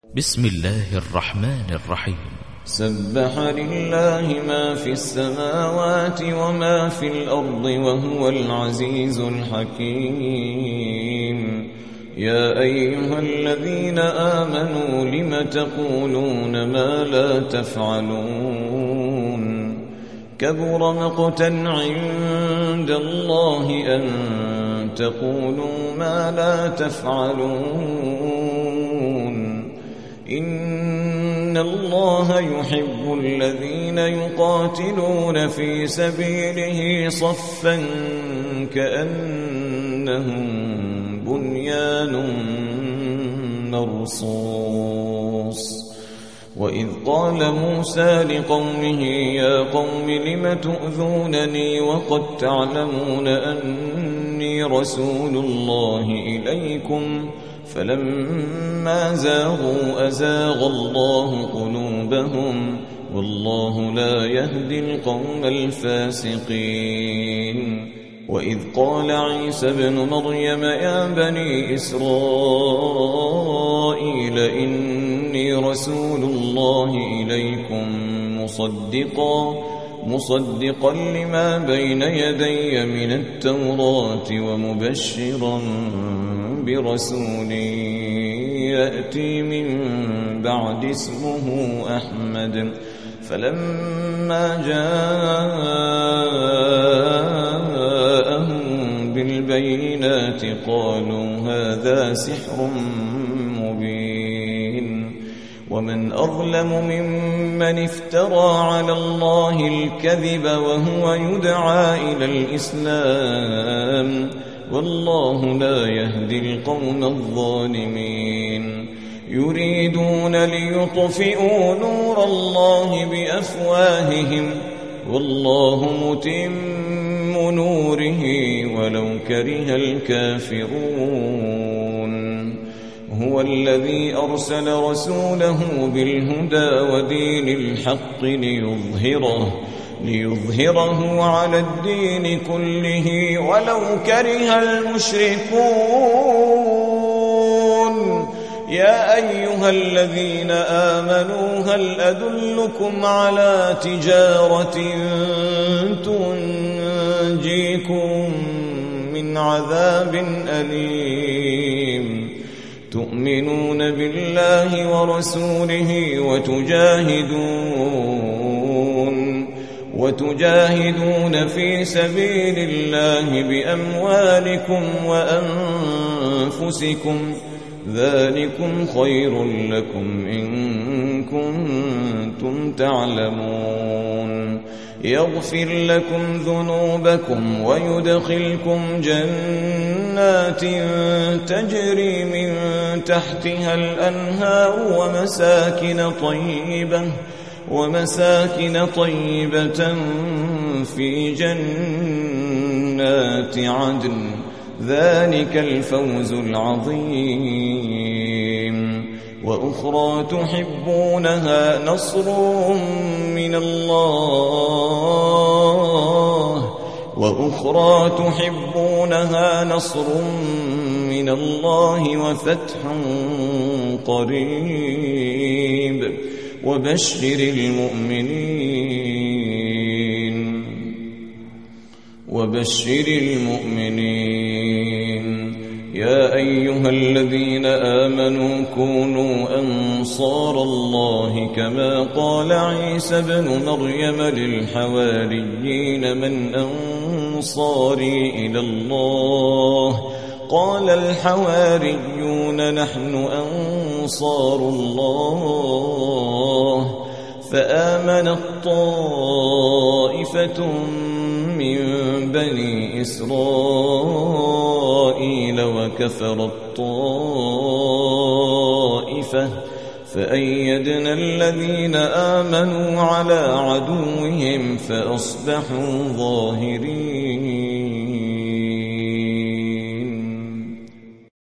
بسم الله الرحمن الرحيم. سبح لله ما في السماوات وما في الأرض وهو العزيز الحكيم. يا أيها الذين آمنوا لم تقولون ما لا تفعلون؟ كبر مقتا عند الله أن تقولوا ما لا تفعلون. إن الله يحب الذين يقاتلون في سبيله صفا كأنهم بنيان مرصوص. وإذ قال موسى لقومه يا قوم لم تؤذونني وقد تعلمون أني رسول الله إليكم فلما زاغوا أزاغ الله قلوبهم والله لا يهدي القوم الفاسقين. وإذ قال عيسى ابن مريم يا بني إسرائيل إني رسول الله إليكم مصدقا لما بين يدي من التوراة ومبشرا برسول يأتي من بعد اسمه أحمد. فلما جاءهم بالبينات قالوا هذا سحر مبين. ومن أظلم ممن افترى على الله الكذب وهو يدعى إلى الإسلام والله لا يهدي القوم الظالمين. يريدون ليطفئوا نور الله بأفواههم والله متم نوره ولو كره الكافرون. هو الذي أرسل رسوله بالهدى ودين الحق ليظهره على الدين كله ولو كره المشركون. يا أيها الذين آمنوا هل أدلكم على تجارة تنجيكم من عذاب أليم؟ تؤمنون بالله ورسوله وتجاهدون في سبيل الله بأموالكم وأنفسكم ذلكم خير لكم إن كنتم تعلمون. يغفر لكم ذنوبكم ويدخلكم جنات تجري من تحتها الأنهار ومساكن طيبة في جنات عدن ذلك الفوز العظيم. وأخرى تحبونها نصر من الله وفتح قريب وبشر المؤمنين. يا أيها الذين آمنوا كونوا أنصار الله كما قال عيسى ابن مريم للحواريين من أنصاري إلى الله؟ قال الحواريون نحن أنصار الله. فآمنت طائفة من بني إسرائيل وكفرت طائفة فأيدنا الذين آمنوا على عدوهم فأصبحوا ظاهرين.